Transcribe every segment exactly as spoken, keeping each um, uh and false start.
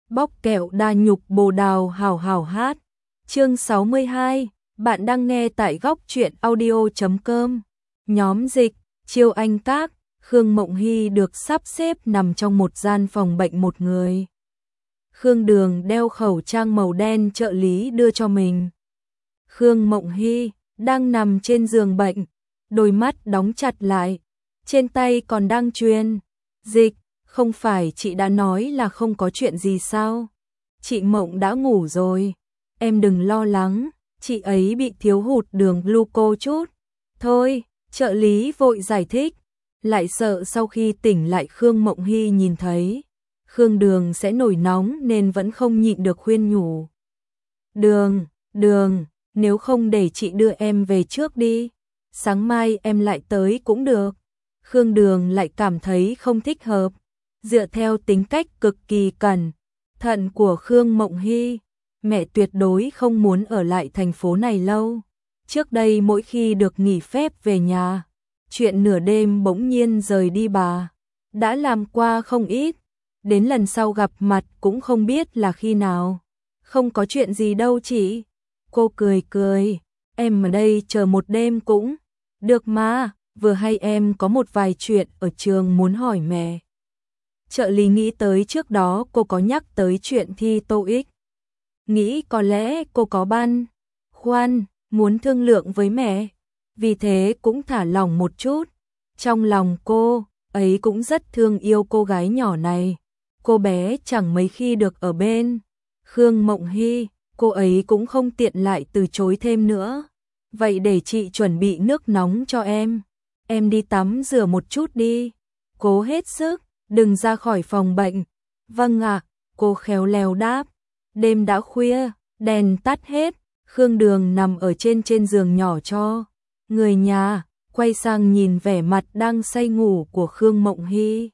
bóc kẹo đa nhục bồ đào hảo hảo hát. Chương sáu mươi hai, bạn đang nghe tại góc truyện audio chấm com. Nhóm dịch, Chiêu Anh Các, Khương Mộng Hy được sắp xếp nằm trong một gian phòng bệnh một người. Khương Đường đeo khẩu trang màu đen trợ lý đưa cho mình. Khương Mộng Hy đang nằm trên giường bệnh, đôi mắt đóng chặt lại, trên tay còn đang truyền dịch. Không phải chị đã nói là không có chuyện gì sao? Chị Mộng đã ngủ rồi. Em đừng lo lắng, chị ấy bị thiếu hụt đường gluco chút. Thôi, trợ lý vội giải thích. Lại sợ sau khi tỉnh lại Khương Mộng Hy nhìn thấy Khương Đường sẽ nổi nóng nên vẫn không nhịn được khuyên nhủ. Đường, Đường, nếu không để chị đưa em về trước đi. Sáng mai em lại tới cũng được. Khương Đường lại cảm thấy không thích hợp. Dựa theo tính cách cực kỳ cẩn thận của Khương Mộng Hy, mẹ tuyệt đối không muốn ở lại thành phố này lâu. Trước đây mỗi khi được nghỉ phép về nhà, chuyện nửa đêm bỗng nhiên rời đi bà đã làm qua không ít, đến lần sau gặp mặt cũng không biết là khi nào. Không có chuyện gì đâu chị. Cô cười cười, em ở đây chờ một đêm cũng được mà, vừa hay em có một vài chuyện ở trường muốn hỏi mẹ. Trợ lý nghĩ tới trước đó cô có nhắc tới chuyện thi TOEIC. Nghĩ có lẽ cô có băn khoăn, muốn thương lượng với mẹ, vì thế cũng thả lỏng một chút. Trong lòng cô ấy cũng rất thương yêu cô gái nhỏ này. Cô bé chẳng mấy khi được ở bên Khương Mộng Hy, cô ấy cũng không tiện lại từ chối thêm nữa. Vậy để chị chuẩn bị nước nóng cho em. Em đi tắm rửa một chút đi. Cố hết sức, đừng ra khỏi phòng bệnh. Vâng ạ, cô khéo léo đáp. Đêm đã khuya, đèn tắt hết. Khương Đường nằm ở trên trên giường nhỏ cho người nhà, quay sang nhìn vẻ mặt đang say ngủ của Khương Mộng Hy.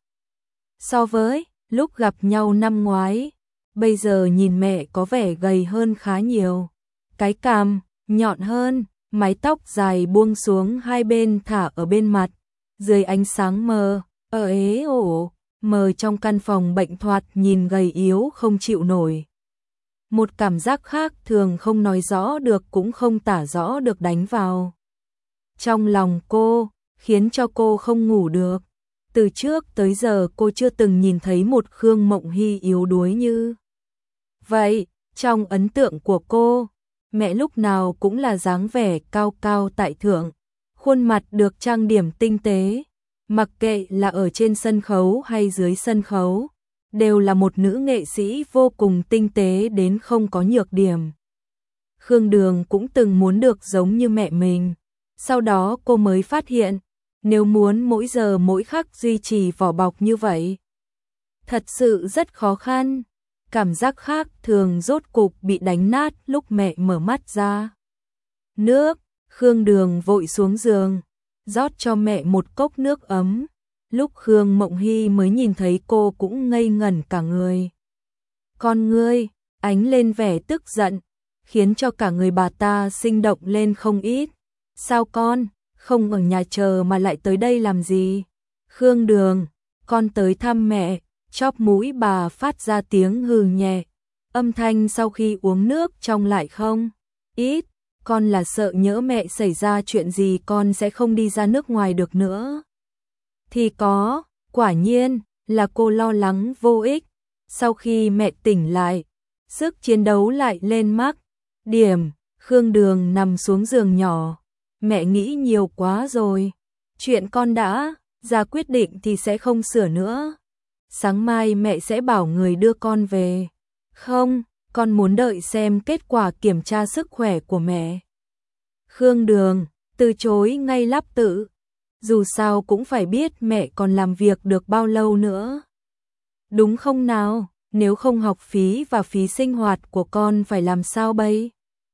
So với lúc gặp nhau năm ngoái, bây giờ nhìn mẹ có vẻ gầy hơn khá nhiều. Cái cằm nhọn hơn, mái tóc dài buông xuống hai bên thả ở bên mặt, dưới ánh sáng mờ, ở ế ổ, mờ trong căn phòng bệnh thoạt nhìn gầy yếu không chịu nổi. Một cảm giác khác thường không nói rõ được cũng không tả rõ được đánh vào trong lòng cô, khiến cho cô không ngủ được. Từ trước tới giờ cô chưa từng nhìn thấy một Khương Mộng Hy yếu đuối như vậy. Trong ấn tượng của cô, mẹ lúc nào cũng là dáng vẻ cao cao tại thượng, khuôn mặt được trang điểm tinh tế, mặc kệ là ở trên sân khấu hay dưới sân khấu, đều là một nữ nghệ sĩ vô cùng tinh tế đến không có nhược điểm. Khương Đường cũng từng muốn được giống như mẹ mình, sau đó cô mới phát hiện, nếu muốn mỗi giờ mỗi khắc duy trì vỏ bọc như vậy, thật sự rất khó khăn. Cảm giác khác thường rốt cục bị đánh nát lúc mẹ mở mắt ra. Nước, Khương Đường vội xuống giường, rót cho mẹ một cốc nước ấm. Lúc Khương Mộng Hy mới nhìn thấy cô cũng ngây ngẩn cả người. Con ngươi ánh lên vẻ tức giận, khiến cho cả người bà ta sinh động lên không ít. Sao con, không ở nhà chờ mà lại tới đây làm gì? Khương Đường, con tới thăm mẹ. Chóp mũi bà phát ra tiếng hừ nhẹ, âm thanh sau khi uống nước trong lại không ít. Con là sợ nhỡ mẹ xảy ra chuyện gì con sẽ không đi ra nước ngoài được nữa. Thì có, quả nhiên là cô lo lắng vô ích. Sau khi mẹ tỉnh lại, sức chiến đấu lại lên mắc điểm. Khương Đường nằm xuống giường nhỏ. Mẹ nghĩ nhiều quá rồi. Chuyện con đã ra quyết định thì sẽ không sửa nữa. Sáng mai mẹ sẽ bảo người đưa con về. Không, con muốn đợi xem kết quả kiểm tra sức khỏe của mẹ. Khương Đường từ chối ngay lắp tự. Dù sao cũng phải biết mẹ còn làm việc được bao lâu nữa. Đúng không nào, nếu không học phí và phí sinh hoạt của con phải làm sao bây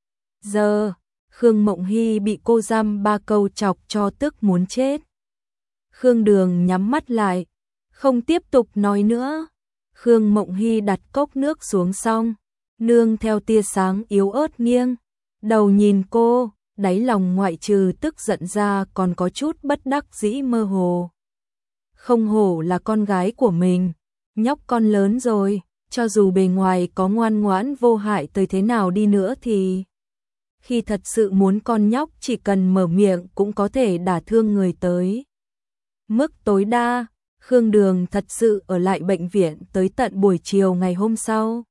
giờ? Khương Mộng Hy bị cô dăm ba câu chọc cho tức muốn chết. Khương Đường nhắm mắt lại, không tiếp tục nói nữa. Khương Mộng Hy đặt cốc nước xuống xong, nương theo tia sáng yếu ớt nghiêng đầu nhìn cô, đáy lòng ngoại trừ tức giận ra còn có chút bất đắc dĩ mơ hồ. Không hổ là con gái của mình, nhóc con lớn rồi, cho dù bề ngoài có ngoan ngoãn vô hại tới thế nào đi nữa thì khi thật sự muốn con nhóc chỉ cần mở miệng cũng có thể đả thương người tới mức tối đa. Khương Đường thật sự ở lại bệnh viện tới tận buổi chiều ngày hôm sau.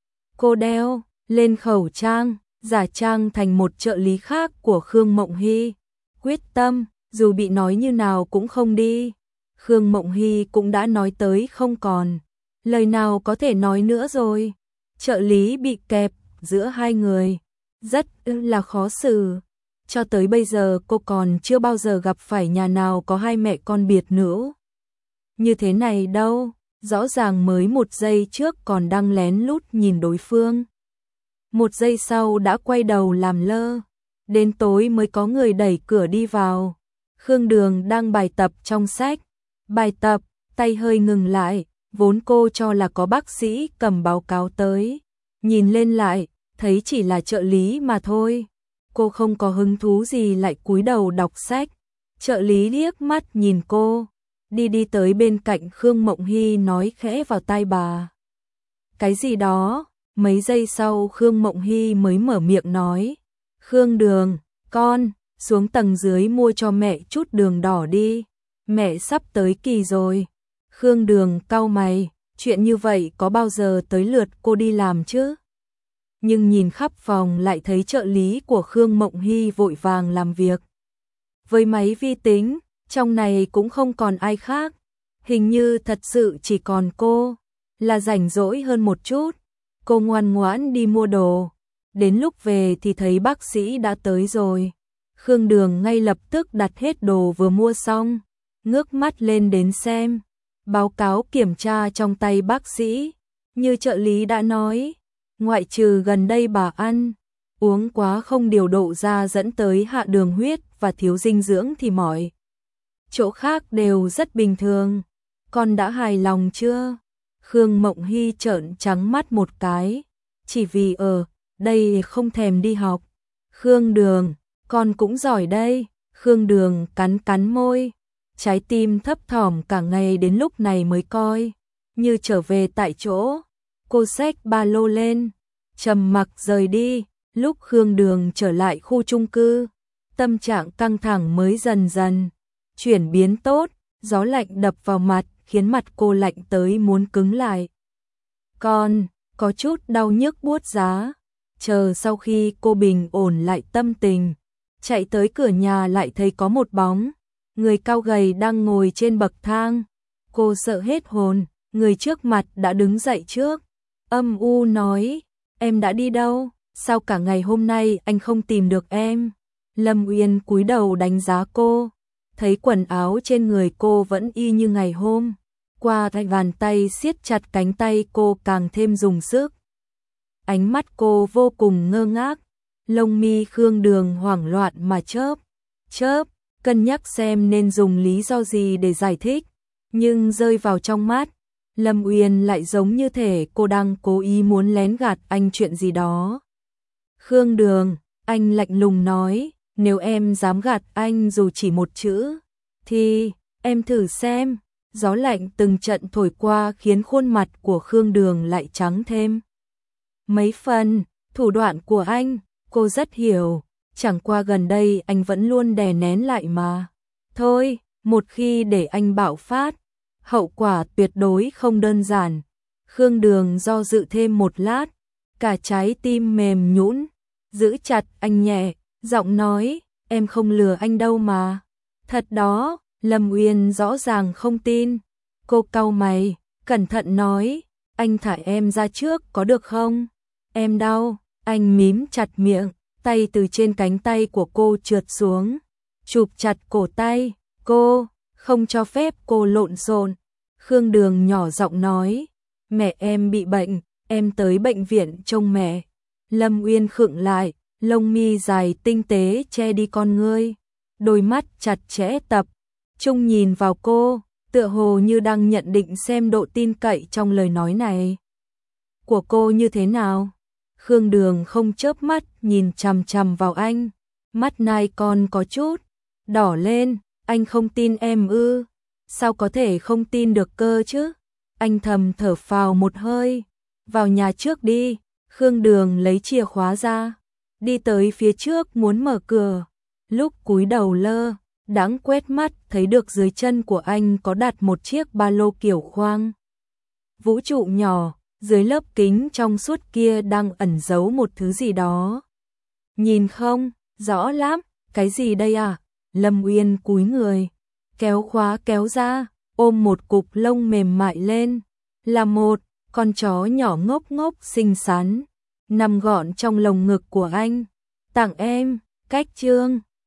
Cô đeo lên khẩu trang, giả trang thành một trợ lý khác của Khương Mộng Hy, quyết tâm dù bị nói như nào cũng không đi. Khương Mộng Hy cũng đã nói tới không còn lời nào có thể nói nữa rồi. Trợ lý bị kẹp giữa hai người, rất là khó xử. Cho tới bây giờ cô còn chưa bao giờ gặp phải nhà nào có hai mẹ con biệt nữ như thế này đâu. Rõ ràng mới một giây trước còn đang lén lút nhìn đối phương, một giây sau đã quay đầu làm lơ. Đến tối mới có người đẩy cửa đi vào. Khương Đường đang bài tập trong sách. Bài tập, tay hơi ngừng lại, vốn cô cho là có bác sĩ cầm báo cáo tới. Nhìn lên lại, thấy chỉ là trợ lý mà thôi. Cô không có hứng thú gì lại cúi đầu đọc sách. Trợ lý liếc mắt nhìn cô, đi đi tới bên cạnh Khương Mộng Hy nói khẽ vào tai bà cái gì đó. Mấy giây sau Khương Mộng Hy mới mở miệng nói, Khương Đường, con, xuống tầng dưới mua cho mẹ chút đường đỏ đi, mẹ sắp tới kỳ rồi. Khương Đường cau mày, chuyện như vậy có bao giờ tới lượt cô đi làm chứ? Nhưng nhìn khắp phòng lại thấy trợ lý của Khương Mộng Hy vội vàng làm việc với máy vi tính, trong này cũng không còn ai khác. Hình như thật sự chỉ còn cô là rảnh rỗi hơn một chút. Cô ngoan ngoãn đi mua đồ, đến lúc về thì thấy bác sĩ đã tới rồi. Khương Đường ngay lập tức đặt hết đồ vừa mua xong, ngước mắt lên đến xem báo cáo kiểm tra trong tay bác sĩ. Như trợ lý đã nói, ngoại trừ gần đây bà ăn uống quá không điều độ ra dẫn tới hạ đường huyết và thiếu dinh dưỡng thì mọi chỗ khác đều rất bình thường. Con đã hài lòng chưa? Khương Mộng Hy trợn trắng mắt một cái, chỉ vì ở đây không thèm đi học. Khương Đường, con cũng giỏi đây. Khương Đường cắn cắn môi, trái tim thấp thỏm cả ngày đến lúc này mới coi như trở về tại chỗ. Cô xách ba lô lên, trầm mặc rời đi. Lúc Khương Đường trở lại khu chung cư, tâm trạng căng thẳng mới dần dần chuyển biến tốt. Gió lạnh đập vào mặt khiến mặt cô lạnh tới muốn cứng lại. Con có chút đau nhức buốt giá. Chờ sau khi cô bình ổn lại tâm tình, chạy tới cửa nhà lại thấy có một bóng người cao gầy đang ngồi trên bậc thang. Cô sợ hết hồn, người trước mặt đã đứng dậy trước, âm u nói, em đã đi đâu? Sao cả ngày hôm nay anh không tìm được em? Lâm Uyên cúi đầu đánh giá cô, thấy quần áo trên người cô vẫn y như ngày hôm qua, tay bàn tay siết chặt cánh tay cô càng thêm dùng sức. Ánh mắt cô vô cùng ngơ ngác, lông mi Khương Đường hoảng loạn mà chớp, chớp, cân nhắc xem nên dùng lý do gì để giải thích, nhưng rơi vào trong mắt Lâm Uyên lại giống như thể cô đang cố ý muốn lén gạt anh chuyện gì đó. Khương Đường, anh lạnh lùng nói, nếu em dám gạt anh dù chỉ một chữ, thì em thử xem. Gió lạnh từng trận thổi qua khiến khuôn mặt của Khương Đường lại trắng thêm mấy phần. Thủ đoạn của anh, cô rất hiểu, chẳng qua gần đây anh vẫn luôn đè nén lại mà. Thôi, một khi để anh bạo phát, hậu quả tuyệt đối không đơn giản. Khương Đường do dự thêm một lát, cả trái tim mềm nhũn, giữ chặt anh nhẹ, giọng nói, em không lừa anh đâu mà. Thật đó. Lâm Uyên rõ ràng không tin. Cô cau mày, cẩn thận nói, anh thả em ra trước có được không? Em đau. Anh mím chặt miệng, tay từ trên cánh tay của cô trượt xuống, chụp chặt cổ tay cô, không cho phép cô lộn xộn. Khương Đường nhỏ giọng nói, mẹ em bị bệnh, em tới bệnh viện trông mẹ. Lâm Uyên khựng lại, lông mi dài tinh tế che đi con ngươi, đôi mắt chặt chẽ tập trung nhìn vào cô, tựa hồ như đang nhận định xem độ tin cậy trong lời nói này của cô như thế nào. Khương Đường không chớp mắt nhìn chằm chằm vào anh, mắt nai con có chút đỏ lên. Anh không tin em ư? Sao có thể không tin được cơ chứ? Anh thầm thở phào một hơi, vào nhà trước đi. Khương Đường lấy chìa khóa ra, đi tới phía trước muốn mở cửa. Lúc cúi đầu lơ đãng quét mắt thấy được dưới chân của anh có đặt một chiếc ba lô kiểu khoang vũ trụ nhỏ, dưới lớp kính trong suốt kia đang ẩn giấu một thứ gì đó. Nhìn không rõ lắm, cái gì đây à? Lâm Uyên cúi người, kéo khóa kéo ra, ôm một cục lông mềm mại lên, là một con chó nhỏ ngốc ngốc xinh xắn, nằm gọn trong lồng ngực của anh. Tặng em, Cách Chương.